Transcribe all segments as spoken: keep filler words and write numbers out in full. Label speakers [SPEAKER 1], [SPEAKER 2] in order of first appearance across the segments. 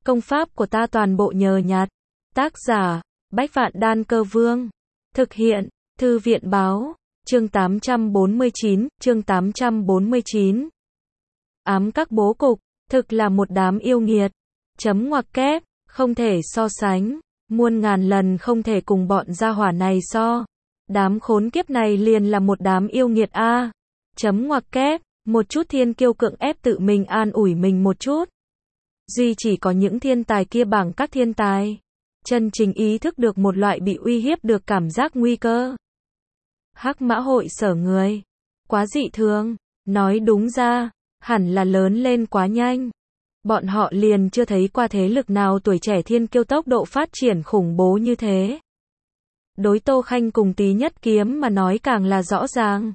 [SPEAKER 1] Công pháp của ta toàn bộ nhờ nhặt. Tác giả, Bách Vạn Đan Cơ Vương. Thực hiện, Thư viện Báo. Chương tám trăm bốn mươi chín, chương tám trăm bốn mươi chín. Ám các bố cục, thực là một đám yêu nghiệt. Chấm ngoặc kép, không thể so sánh. Muôn ngàn lần không thể cùng bọn gia hỏa này so. Đám khốn kiếp này liền là một đám yêu nghiệt a. Chấm ngoặc kép, một chút thiên kiêu cưỡng ép tự mình an ủi mình một chút. Duy chỉ có những thiên tài kia bằng các thiên tài. Chân chính ý thức được một loại bị uy hiếp được cảm giác nguy cơ. Hắc mã hội sở người. Quá dị thường. Nói đúng ra, hẳn là lớn lên quá nhanh. Bọn họ liền chưa thấy qua thế lực nào tuổi trẻ thiên kiêu tốc độ phát triển khủng bố như thế. Đối Tô Khanh cùng Tí Nhất Kiếm mà nói càng là rõ ràng.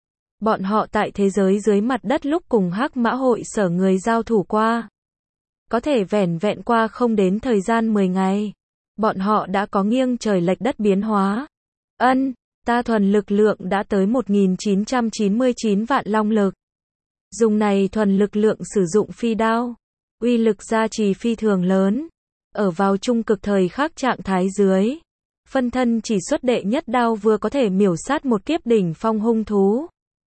[SPEAKER 1] Bọn họ tại thế giới dưới mặt đất lúc cùng Hắc mã hội sở người giao thủ qua. Có thể vẻn vẹn qua không đến thời gian mười ngày. Bọn họ đã có nghiêng trời lệch đất biến hóa. Ân, ta thuần lực lượng đã tới một nghìn chín trăm chín mươi chín vạn long lực. Dùng này thuần lực lượng sử dụng phi đao. Uy lực gia trì phi thường lớn. Ở vào trung cực thời khắc trạng thái dưới. Phân thân chỉ xuất đệ nhất đao vừa có thể miểu sát một kiếp đỉnh phong hung thú.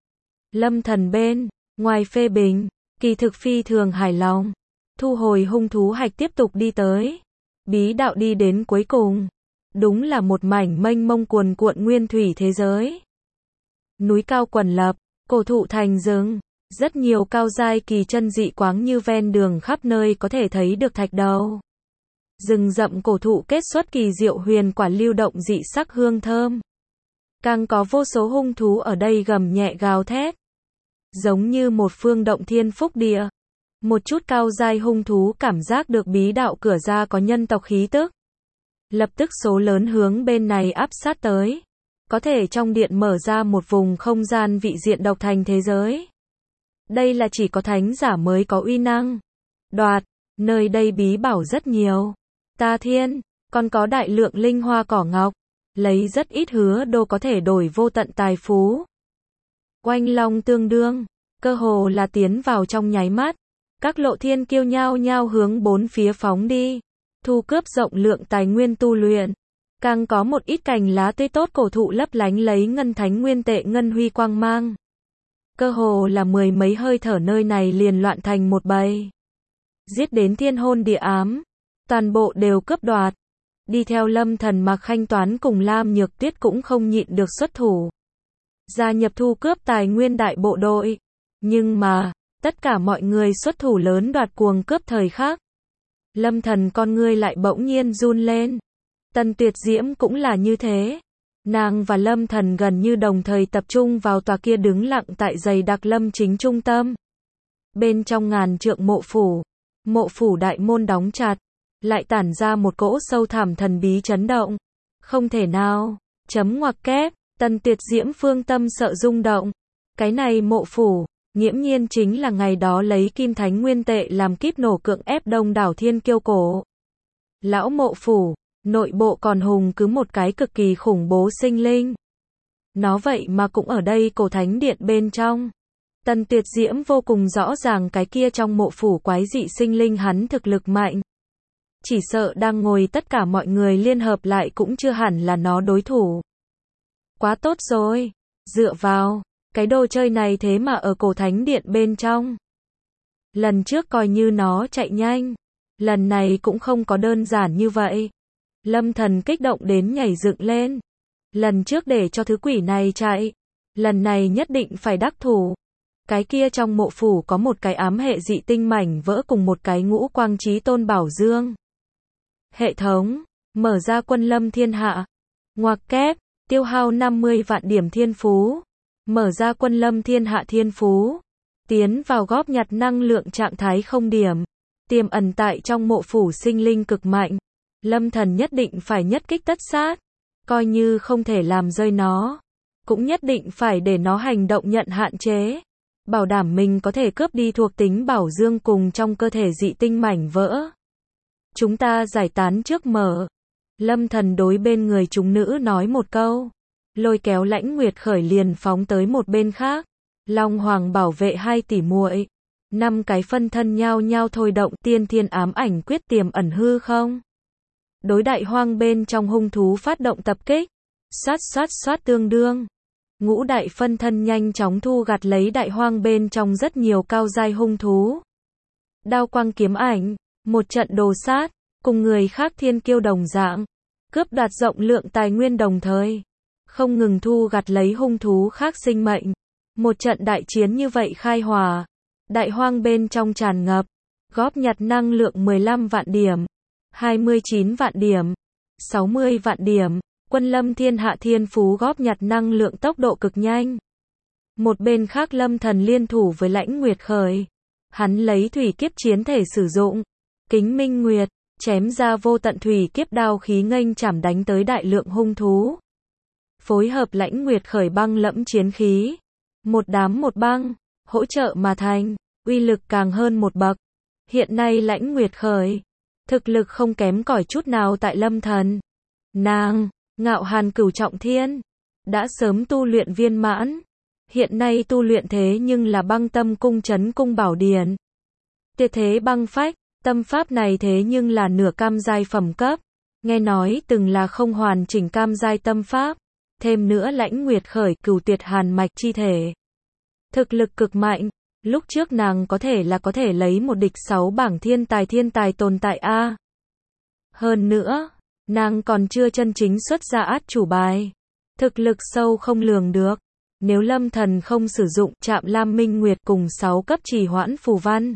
[SPEAKER 1] Lâm Thần bên, ngoài phê bình, kỳ thực phi thường hài lòng. Thu hồi hung thú hạch tiếp tục đi tới. Bí đạo đi đến cuối cùng. Đúng là một mảnh mênh mông cuồn cuộn nguyên thủy thế giới. Núi cao quần lập, cổ thụ thành rừng. Rất nhiều cao giai kỳ chân dị quáng như ven đường khắp nơi có thể thấy được thạch đầu. Rừng rậm cổ thụ kết xuất kỳ diệu huyền quả lưu động dị sắc hương thơm. Càng có vô số hung thú ở đây gầm nhẹ gào thét. Giống như một phương động thiên phúc địa. Một chút cao giai hung thú cảm giác được bí đạo cửa ra có nhân tộc khí tức. Lập tức số lớn hướng bên này áp sát tới. Có thể trong điện mở ra một vùng không gian vị diện độc thành thế giới. Đây là chỉ có thánh giả mới có uy năng. Đoạt, nơi đây bí bảo rất nhiều. Ta thiên, còn có đại lượng linh hoa cỏ ngọc. Lấy rất ít hứa đô có thể đổi vô tận tài phú. Oanh long tương đương, cơ hồ là tiến vào trong nháy mắt. Các lộ thiên kiêu nhao nhao hướng bốn phía phóng đi. Thu cướp rộng lượng tài nguyên tu luyện. Càng có một ít cành lá tươi tốt cổ thụ lấp lánh lấy ngân thánh nguyên tệ ngân huy quang mang. Cơ hồ là mười mấy hơi thở nơi này liền loạn thành một bầy. Giết đến thiên hôn địa ám. Toàn bộ đều cướp đoạt. Đi theo Lâm Thần Mạc Khanh Toán cùng Lam Nhược Tuyết cũng không nhịn được xuất thủ. Gia nhập thu cướp tài nguyên đại bộ đội. Nhưng mà, tất cả mọi người xuất thủ lớn đoạt cuồng cướp thời khắc. Lâm Thần con ngươi lại bỗng nhiên run lên. Tần Tuyệt Diễm cũng là như thế. Nàng và Lâm Thần gần như đồng thời tập trung vào tòa kia đứng lặng tại dày đặc lâm chính trung tâm. Bên trong ngàn trượng mộ phủ, mộ phủ đại môn đóng chặt, lại tản ra một cỗ sâu thẳm thần bí chấn động. Không thể nào, chấm ngoặc kép, Tần Tuyệt Diễm phương tâm sợ rung động. Cái này mộ phủ, nghiễm nhiên chính là ngày đó lấy kim thánh nguyên tệ làm kíp nổ cưỡng ép đông đảo thiên kiêu cổ. Lão mộ phủ, nội bộ còn hùng cứ một cái cực kỳ khủng bố sinh linh. Nó vậy mà cũng ở đây cổ thánh điện bên trong. Tần Tuyệt Diễm vô cùng rõ ràng cái kia trong mộ phủ quái dị sinh linh hắn thực lực mạnh. Chỉ sợ đang ngồi tất cả mọi người liên hợp lại cũng chưa hẳn là nó đối thủ. Quá tốt rồi, dựa vào, cái đồ chơi này thế mà ở cổ thánh điện bên trong. Lần trước coi như nó chạy nhanh, lần này cũng không có đơn giản như vậy. Lâm Thần kích động đến nhảy dựng lên. Lần trước để cho thứ quỷ này chạy, lần này nhất định phải đắc thủ. Cái kia trong mộ phủ có một cái ám hệ dị tinh mảnh vỡ cùng một cái ngũ quang chí tôn bảo dương. Hệ thống, mở ra quân lâm thiên hạ. Ngoặc kép, tiêu hao năm mươi vạn điểm thiên phú. Mở ra quân lâm thiên hạ thiên phú. Tiến vào góp nhặt năng lượng trạng thái không điểm. Tiềm ẩn tại trong mộ phủ sinh linh cực mạnh. Lâm Thần nhất định phải nhất kích tất sát. Coi như không thể làm rơi nó. Cũng nhất định phải để nó hành động nhận hạn chế. Bảo đảm mình có thể cướp đi thuộc tính bảo dương cùng trong cơ thể dị tinh mảnh vỡ. Chúng ta giải tán trước mở. Lâm Thần đối bên người chúng nữ nói một câu. Lôi kéo Lãnh Nguyệt Khởi liền phóng tới một bên khác. Long Hoàng bảo vệ hai tỷ muội. Năm cái phân thân nhao nhao thôi động tiên thiên ám ảnh quyết tiềm ẩn hư không. Đối đại hoang bên trong hung thú phát động tập kích. Xoát xoát xoát tương đương. Ngũ đại phân thân nhanh chóng thu gặt lấy đại hoang bên trong rất nhiều cao giai hung thú. Đao quang kiếm ảnh, một trận đồ sát, cùng người khác thiên kiêu đồng dạng, cướp đoạt rộng lượng tài nguyên đồng thời, không ngừng thu gặt lấy hung thú khác sinh mệnh. Một trận đại chiến như vậy khai hòa, đại hoang bên trong tràn ngập, góp nhặt năng lượng mười lăm vạn điểm, hai mươi chín vạn điểm, sáu mươi vạn điểm. Quân Lâm thiên hạ thiên phú góp nhặt năng lượng tốc độ cực nhanh. Một bên khác Lâm Thần liên thủ với Lãnh Nguyệt Khởi. Hắn lấy thủy kiếp chiến thể sử dụng. Kính Minh Nguyệt, chém ra vô tận thủy kiếp đao khí nghênh chảm đánh tới đại lượng hung thú. Phối hợp Lãnh Nguyệt Khởi băng lẫm chiến khí. Một đám một băng, hỗ trợ mà thành, uy lực càng hơn một bậc. Hiện nay Lãnh Nguyệt Khởi, thực lực không kém cỏi chút nào tại Lâm Thần. Nàng Ngạo Hàn Cửu Trọng Thiên, đã sớm tu luyện viên mãn, hiện nay tu luyện thế nhưng là băng tâm cung chấn cung bảo điển. Tuyệt thế băng phách, tâm pháp này thế nhưng là nửa cam giai phẩm cấp, nghe nói từng là không hoàn chỉnh cam giai tâm pháp, thêm nữa Lãnh Nguyệt Khởi cửu tuyệt hàn mạch chi thể. Thực lực cực mạnh, lúc trước nàng có thể là có thể lấy một địch sáu bảng thiên tài thiên tài tồn tại a. Hơn nữa, nàng còn chưa chân chính xuất ra át chủ bài. Thực lực sâu không lường được. Nếu Lâm Thần không sử dụng Trạm Lam Minh Nguyệt cùng sáu cấp trì hoãn phù văn,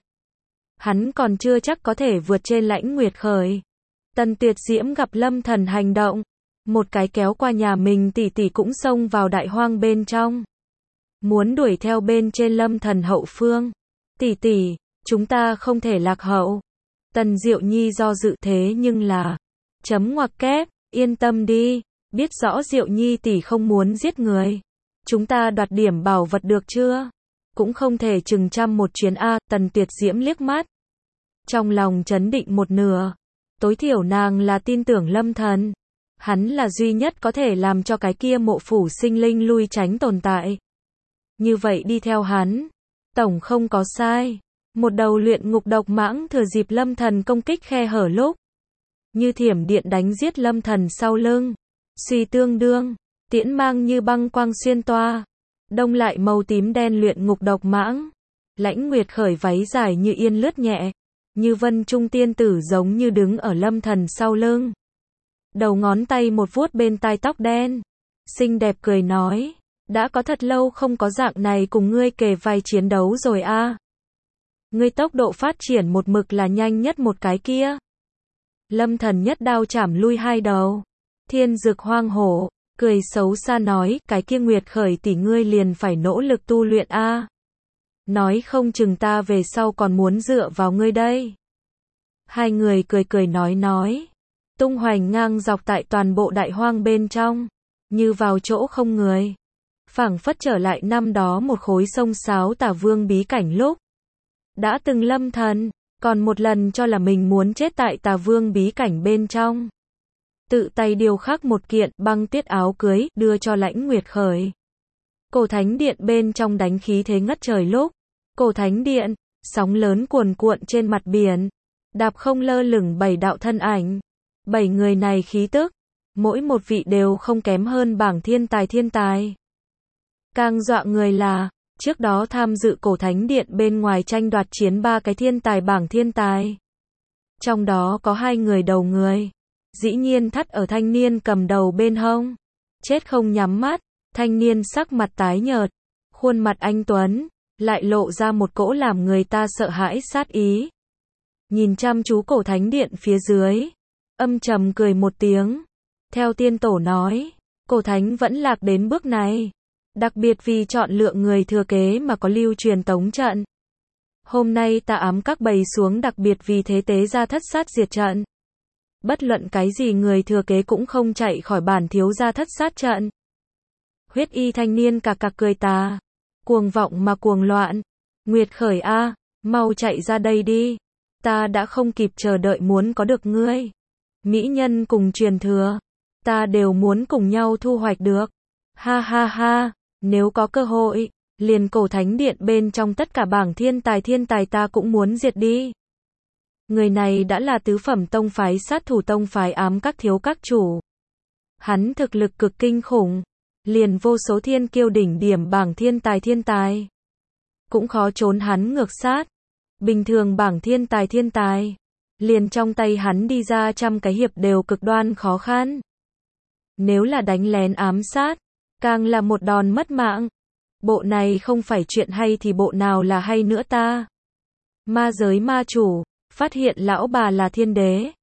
[SPEAKER 1] hắn còn chưa chắc có thể vượt trên Lãnh Nguyệt Khởi. Tần Tuyệt Diễm gặp Lâm Thần hành động, một cái kéo qua nhà mình tỷ tỷ cũng xông vào đại hoang bên trong. Muốn đuổi theo bên trên Lâm Thần hậu phương. Tỷ tỷ, chúng ta không thể lạc hậu. Tần Diệu Nhi do dự thế nhưng là chấm ngoặc kép, yên tâm đi, biết rõ Diệu Nhi tỷ không muốn giết người. Chúng ta đoạt điểm bảo vật được chưa? Cũng không thể chừng trăm một chuyến a. Tần Tuyệt Diễm liếc mắt, trong lòng chấn định một nửa. Tối thiểu nàng là tin tưởng Lâm Thần, hắn là duy nhất có thể làm cho cái kia mộ phủ sinh linh lui tránh tồn tại. Như vậy đi theo hắn, tổng không có sai. Một đầu luyện ngục độc mãng thừa dịp Lâm Thần công kích khe hở lúc, như thiểm điện đánh giết Lâm Thần sau lưng. Suy tương đương, tiễn mang như băng quang xuyên toa, đông lại màu tím đen luyện ngục độc mãng. Lãnh Nguyệt Khởi váy dài như yên lướt nhẹ, như vân trung tiên tử giống như đứng ở Lâm Thần sau lưng. Đầu ngón tay một vuốt bên tai tóc đen, xinh đẹp cười nói, đã có thật lâu không có dạng này cùng ngươi kề vai chiến đấu rồi a. Ngươi tốc độ phát triển một mực là nhanh nhất một cái kia. Lâm Thần nhất đao chảm lui hai đầu. Thiên Dực Hoang Hổ cười xấu xa nói, cái kia Nguyệt Khởi tỷ ngươi liền phải nỗ lực tu luyện a. Nói không chừng ta về sau còn muốn dựa vào ngươi đây. Hai người cười cười nói nói, tung hoành ngang dọc tại toàn bộ đại hoang bên trong, như vào chỗ không người. Phảng phất trở lại năm đó một khối sông sáo Tả Vương bí cảnh lúc đã từng Lâm Thần còn một lần cho là mình muốn chết tại Tà Vương bí cảnh bên trong. Tự tay điều khắc một kiện băng tuyết áo cưới, đưa cho Lãnh Nguyệt Khởi. Cổ Thánh Điện bên trong đánh khí thế ngất trời lúc, Cổ Thánh Điện, sóng lớn cuồn cuộn trên mặt biển, đạp không lơ lửng bảy đạo thân ảnh. Bảy người này khí tức, mỗi một vị đều không kém hơn bảng thiên tài thiên tài. Càng dọa người là, trước đó tham dự Cổ Thánh Điện bên ngoài tranh đoạt chiến ba cái thiên tài bảng thiên tài. Trong đó có hai người đầu người, dĩ nhiên thắt ở thanh niên cầm đầu bên hông. Chết không nhắm mắt, thanh niên sắc mặt tái nhợt, khuôn mặt anh tuấn, lại lộ ra một cỗ làm người ta sợ hãi sát ý. Nhìn chăm chú Cổ Thánh Điện phía dưới, âm trầm cười một tiếng. Theo tiên tổ nói, Cổ Thánh vẫn lạc đến bước này, đặc biệt vì chọn lựa người thừa kế mà có lưu truyền tống trận. Hôm nay ta ám các bày xuống đặc biệt vì thế tế ra thất sát diệt trận. Bất luận cái gì người thừa kế cũng không chạy khỏi bản thiếu gia thất sát trận. Huyết y thanh niên cạc cạc cười tà, cuồng vọng mà cuồng loạn. Nguyệt Khởi a, mau chạy ra đây đi. Ta đã không kịp chờ đợi muốn có được ngươi. Mỹ nhân cùng truyền thừa, ta đều muốn cùng nhau thu hoạch được. Ha ha ha, nếu có cơ hội, liền cổ thánh điện bên trong tất cả bảng thiên tài thiên tài ta cũng muốn diệt đi. Người này đã là tứ phẩm tông phái sát thủ tông phái ám các thiếu các chủ. Hắn thực lực cực kinh khủng, liền vô số thiên kiêu đỉnh điểm bảng thiên tài thiên tài. Cũng khó trốn hắn ngược sát. Bình thường bảng thiên tài thiên tài, liền trong tay hắn đi ra trăm cái hiệp đều cực đoan khó khăn. Nếu là đánh lén ám sát, càng là một đòn mất mạng. Bộ này không phải chuyện hay thì bộ nào là hay nữa ta. Ma giới ma chủ, phát hiện lão bà là thiên đế.